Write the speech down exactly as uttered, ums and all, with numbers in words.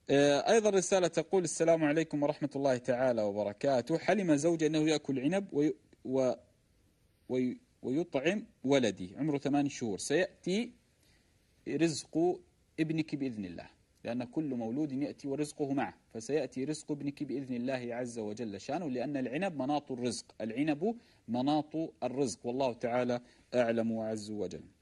أيضا رسالة تقول: السلام عليكم ورحمة الله تعالى وبركاته. حلم زوجي أنه يأكل عنب وي و وي ويطعم ولدي عمره ثمان شهور. سيأتي رزق ابنك بإذن الله، لأن كل مولود يأتي ورزقه معه، فسيأتي رزق ابنك بإذن الله عز وجل شانه، لأن العنب مناط الرزق، العنب مناط الرزق، والله تعالى أعلم وعز وجل.